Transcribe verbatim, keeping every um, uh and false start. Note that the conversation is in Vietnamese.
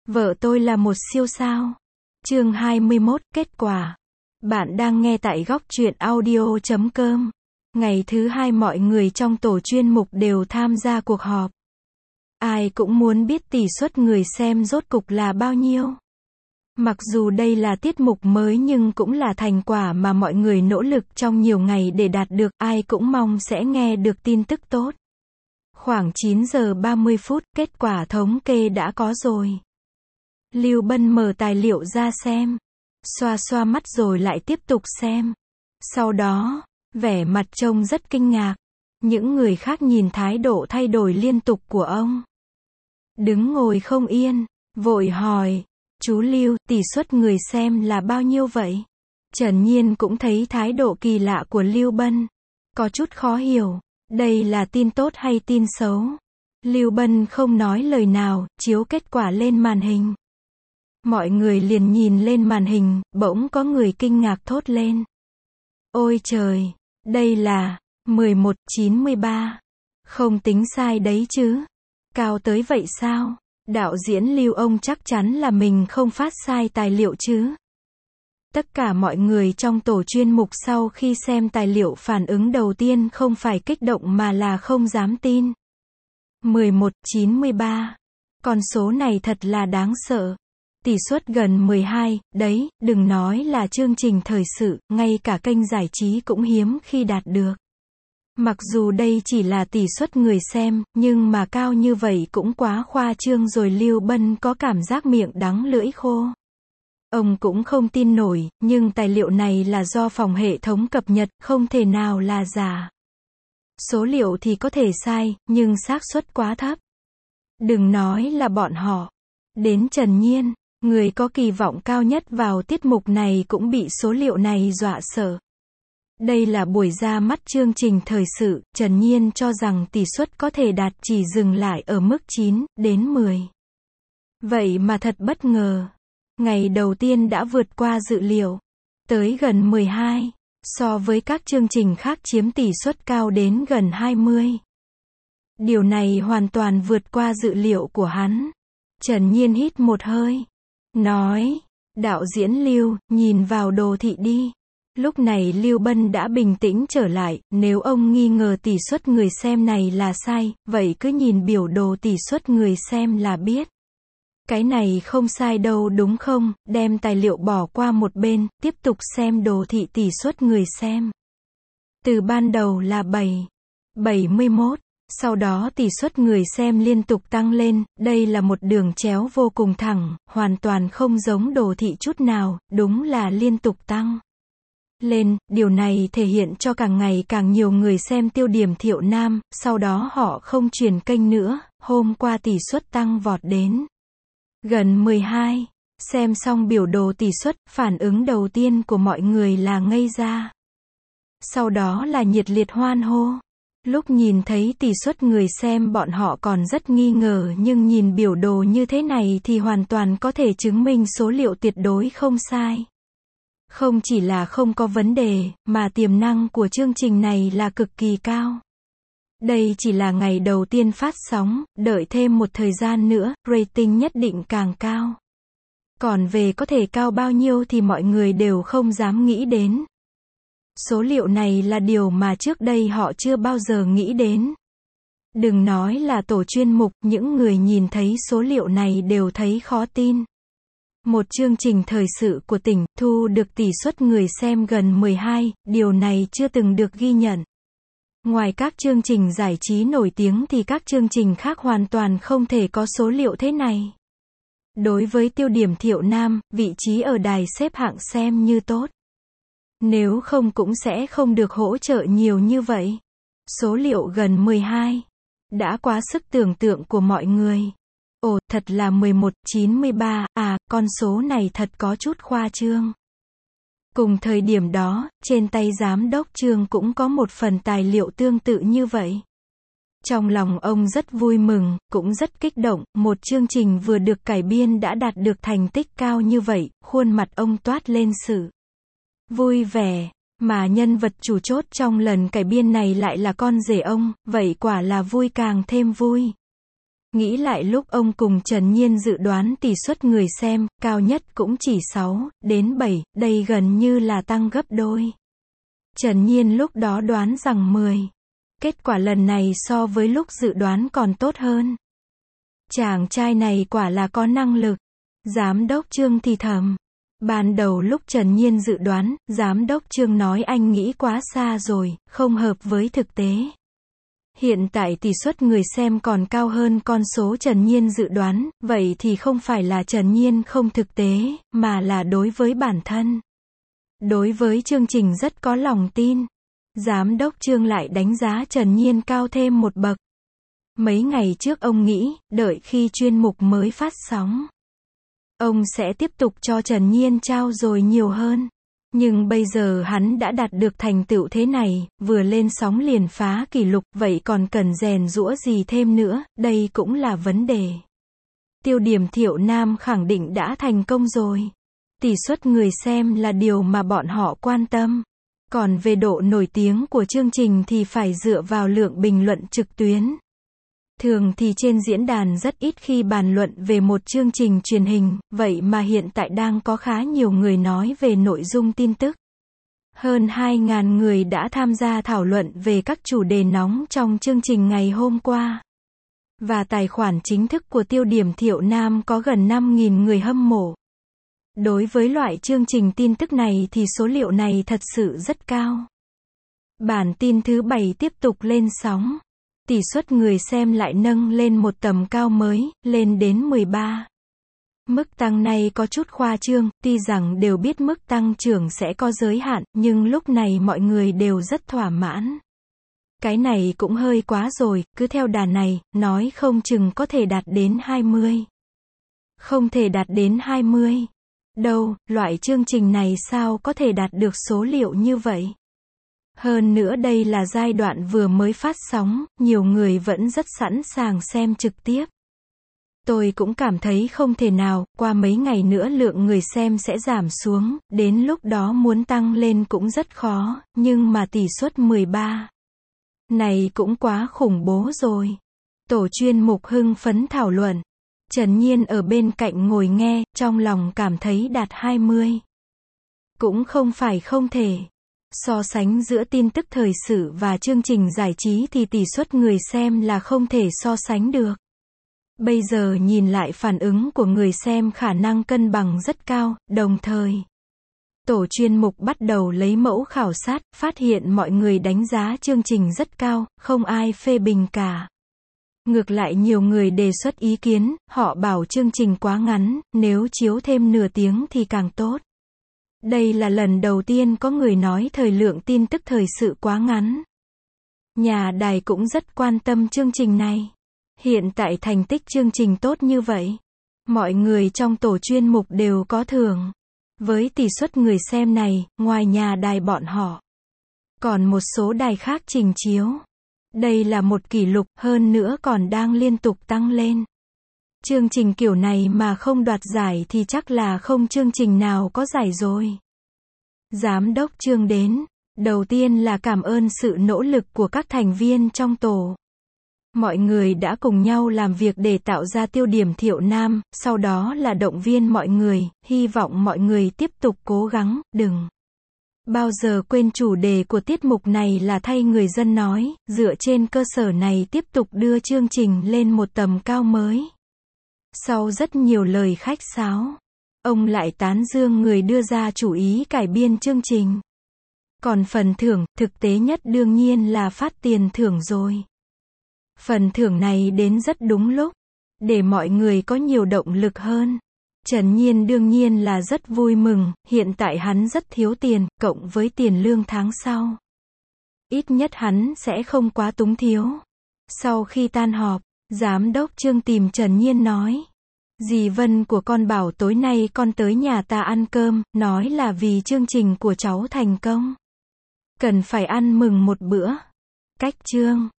Vợ tôi là một siêu sao. Chương hai mươi mốt, kết quả. Bạn đang nghe tại góc truyện audio chấm com. Ngày thứ hai mọi người trong tổ chuyên mục đều tham gia cuộc họp. Ai cũng muốn biết tỷ suất người xem rốt cục là bao nhiêu. Mặc dù đây là tiết mục mới nhưng cũng là thành quả mà mọi người nỗ lực trong nhiều ngày để đạt được, ai cũng mong sẽ nghe được tin tức tốt. Khoảng chín giờ ba mươi phút, kết quả thống kê đã có rồi. Lưu Bân mở tài liệu ra xem. Xoa xoa mắt rồi lại tiếp tục xem. Sau đó, vẻ mặt trông rất kinh ngạc. Những người khác nhìn thái độ thay đổi liên tục của ông. Đứng ngồi không yên, vội hỏi, chú Lưu, tỷ suất người xem là bao nhiêu vậy? Trần Nhiên cũng thấy thái độ kỳ lạ của Lưu Bân. Có chút khó hiểu, đây là tin tốt hay tin xấu? Lưu Bân không nói lời nào, chiếu kết quả lên màn hình. Mọi người liền nhìn lên màn hình, bỗng có người kinh ngạc thốt lên. Ôi trời, đây là mười một chín mươi ba. Không tính sai đấy chứ. Cao tới vậy sao? Đạo diễn Lưu ông chắc chắn là mình không phát sai tài liệu chứ. Tất cả mọi người trong tổ chuyên mục sau khi xem tài liệu phản ứng đầu tiên không phải kích động mà là không dám tin. mười một chín mươi ba. Con số này thật là đáng sợ. Tỷ suất gần mười hai, đấy, đừng nói là chương trình thời sự, ngay cả kênh giải trí cũng hiếm khi đạt được. Mặc dù đây chỉ là tỷ suất người xem, nhưng mà cao như vậy cũng quá khoa trương rồi. Lưu Bân có cảm giác miệng đắng lưỡi khô. Ông cũng không tin nổi, nhưng tài liệu này là do phòng hệ thống cập nhật, không thể nào là giả. Số liệu thì có thể sai, nhưng xác suất quá thấp. Đừng nói là bọn họ. Đến Trần Nhiên, người có kỳ vọng cao nhất vào tiết mục này cũng bị số liệu này dọa sợ. Đây là buổi ra mắt chương trình thời sự, Trần Nhiên cho rằng tỷ suất có thể đạt chỉ dừng lại ở mức chín đến mười. Vậy mà thật bất ngờ. Ngày đầu tiên đã vượt qua dự liệu. Tới gần mười hai. So với các chương trình khác chiếm tỷ suất cao đến gần hai mươi. Điều này hoàn toàn vượt qua dự liệu của hắn. Trần Nhiên hít một hơi. Nói, đạo diễn Lưu, nhìn vào đồ thị đi. Lúc này Lưu Bân đã bình tĩnh trở lại, nếu ông nghi ngờ tỷ suất người xem này là sai, vậy cứ nhìn biểu đồ tỷ suất người xem là biết. Cái này không sai đâu đúng không? Đem tài liệu bỏ qua một bên, tiếp tục xem đồ thị tỷ suất người xem. Từ ban đầu là bảy, bảy mươi mốt. Sau đó tỷ suất người xem liên tục tăng lên, đây là một đường chéo vô cùng thẳng, hoàn toàn không giống đồ thị chút nào, đúng là liên tục tăng lên. Điều này thể hiện cho càng ngày càng nhiều người xem tiêu điểm Thiệu Nam, sau đó họ không chuyển kênh nữa, hôm qua tỷ suất tăng vọt đến gần mười hai. Xem xong biểu đồ tỷ suất, phản ứng đầu tiên của mọi người là ngây ra. Sau đó là nhiệt liệt hoan hô. Lúc nhìn thấy tỷ suất người xem bọn họ còn rất nghi ngờ, nhưng nhìn biểu đồ như thế này thì hoàn toàn có thể chứng minh số liệu tuyệt đối không sai. Không chỉ là không có vấn đề, mà tiềm năng của chương trình này là cực kỳ cao. Đây chỉ là ngày đầu tiên phát sóng, đợi thêm một thời gian nữa, rating nhất định càng cao. Còn về có thể cao bao nhiêu thì mọi người đều không dám nghĩ đến. Số liệu này là điều mà trước đây họ chưa bao giờ nghĩ đến. Đừng nói là tổ chuyên mục, những người nhìn thấy số liệu này đều thấy khó tin. Một chương trình thời sự của tỉnh, thu được tỷ suất người xem gần mười hai, điều này chưa từng được ghi nhận. Ngoài các chương trình giải trí nổi tiếng thì các chương trình khác hoàn toàn không thể có số liệu thế này. Đối với tiêu điểm Thiệu Nam, vị trí ở đài xếp hạng xem như tốt. Nếu không cũng sẽ không được hỗ trợ nhiều như vậy. Số liệu gần mười hai. Đã quá sức tưởng tượng của mọi người. Ồ, thật là mười một chín mươi ba, à, con số này thật có chút khoa trương. Cùng thời điểm đó, trên tay giám đốc Trương cũng có một phần tài liệu tương tự như vậy. Trong lòng ông rất vui mừng, cũng rất kích động, một chương trình vừa được cải biên đã đạt được thành tích cao như vậy, khuôn mặt ông toát lên sự vui vẻ, mà nhân vật chủ chốt trong lần cải biên này lại là con rể ông, vậy quả là vui càng thêm vui. Nghĩ lại lúc ông cùng Trần Nhiên dự đoán tỷ suất người xem, cao nhất cũng chỉ sáu đến bảy, đây gần như là tăng gấp đôi. Trần Nhiên lúc đó đoán rằng mười. Kết quả lần này so với lúc dự đoán còn tốt hơn. Chàng trai này quả là có năng lực. Giám đốc Trương thì thầm. Ban đầu lúc Trần Nhiên dự đoán, giám đốc Trương nói anh nghĩ quá xa rồi, không hợp với thực tế. Hiện tại tỷ suất người xem còn cao hơn con số Trần Nhiên dự đoán, vậy thì không phải là Trần Nhiên không thực tế, mà là đối với bản thân. Đối với chương trình rất có lòng tin. Giám đốc Trương lại đánh giá Trần Nhiên cao thêm một bậc. Mấy ngày trước ông nghĩ, đợi khi chuyên mục mới phát sóng, ông sẽ tiếp tục cho Trần Nhiên trao dồi nhiều hơn. Nhưng bây giờ hắn đã đạt được thành tựu thế này, vừa lên sóng liền phá kỷ lục, vậy còn cần rèn giũa gì thêm nữa, đây cũng là vấn đề. Tiêu điểm Thiệu Nam khẳng định đã thành công rồi. Tỷ suất người xem là điều mà bọn họ quan tâm. Còn về độ nổi tiếng của chương trình thì phải dựa vào lượng bình luận trực tuyến. Thường thì trên diễn đàn rất ít khi bàn luận về một chương trình truyền hình, vậy mà hiện tại đang có khá nhiều người nói về nội dung tin tức. Hơn hai nghìn người đã tham gia thảo luận về các chủ đề nóng trong chương trình ngày hôm qua. Và tài khoản chính thức của Tiêu điểm Thiệu Nam có gần năm nghìn người hâm mộ. Đối với loại chương trình tin tức này thì số liệu này thật sự rất cao. Bản tin thứ bảy tiếp tục lên sóng. Tỷ suất người xem lại nâng lên một tầm cao mới, lên đến mười ba. Mức tăng này có chút khoa trương, tuy rằng đều biết mức tăng trưởng sẽ có giới hạn, nhưng lúc này mọi người đều rất thỏa mãn. Cái này cũng hơi quá rồi, cứ theo đà này, nói không chừng có thể đạt đến hai mươi. Không thể đạt đến hai mươi. Đâu, loại chương trình này sao có thể đạt được số liệu như vậy? Hơn nữa đây là giai đoạn vừa mới phát sóng, nhiều người vẫn rất sẵn sàng xem trực tiếp. Tôi cũng cảm thấy không thể nào, qua mấy ngày nữa lượng người xem sẽ giảm xuống, đến lúc đó muốn tăng lên cũng rất khó, nhưng mà tỷ suất mười ba. Này cũng quá khủng bố rồi. Tổ chuyên mục hưng phấn thảo luận. Trần Nhiên ở bên cạnh ngồi nghe, trong lòng cảm thấy đạt hai mươi. Cũng không phải không thể. So sánh giữa tin tức thời sự và chương trình giải trí thì tỷ suất người xem là không thể so sánh được. Bây giờ nhìn lại phản ứng của người xem khả năng cân bằng rất cao, đồng thời. Tổ chuyên mục bắt đầu lấy mẫu khảo sát, phát hiện mọi người đánh giá chương trình rất cao, không ai phê bình cả. Ngược lại nhiều người đề xuất ý kiến, họ bảo chương trình quá ngắn, nếu chiếu thêm nửa tiếng thì càng tốt. Đây là lần đầu tiên có người nói thời lượng tin tức thời sự quá ngắn. Nhà đài cũng rất quan tâm chương trình này. Hiện tại thành tích chương trình tốt như vậy. Mọi người trong tổ chuyên mục đều có thưởng. Với tỷ suất người xem này, ngoài nhà đài bọn họ, còn một số đài khác trình chiếu. Đây là một kỷ lục, hơn nữa còn đang liên tục tăng lên. Chương trình kiểu này mà không đoạt giải thì chắc là không chương trình nào có giải rồi. Giám đốc Trương đến. Đầu tiên là cảm ơn sự nỗ lực của các thành viên trong tổ. Mọi người đã cùng nhau làm việc để tạo ra tiêu điểm Thiệu Nam, sau đó là động viên mọi người, hy vọng mọi người tiếp tục cố gắng, đừng bao giờ quên chủ đề của tiết mục này là thay người dân nói, dựa trên cơ sở này tiếp tục đưa chương trình lên một tầm cao mới. Sau rất nhiều lời khách sáo, ông lại tán dương người đưa ra chủ ý cải biên chương trình. Còn phần thưởng, thực tế nhất đương nhiên là phát tiền thưởng rồi. Phần thưởng này đến rất đúng lúc, để mọi người có nhiều động lực hơn. Trần Nhiên đương nhiên là rất vui mừng, hiện tại hắn rất thiếu tiền, cộng với tiền lương tháng sau. Ít nhất hắn sẽ không quá túng thiếu. Sau khi tan họp, giám đốc Trương tìm Trần Nhiên nói. Dì Vân của con bảo tối nay con tới nhà ta ăn cơm, nói là vì chương trình của cháu thành công. Cần phải ăn mừng một bữa. Cách Trương.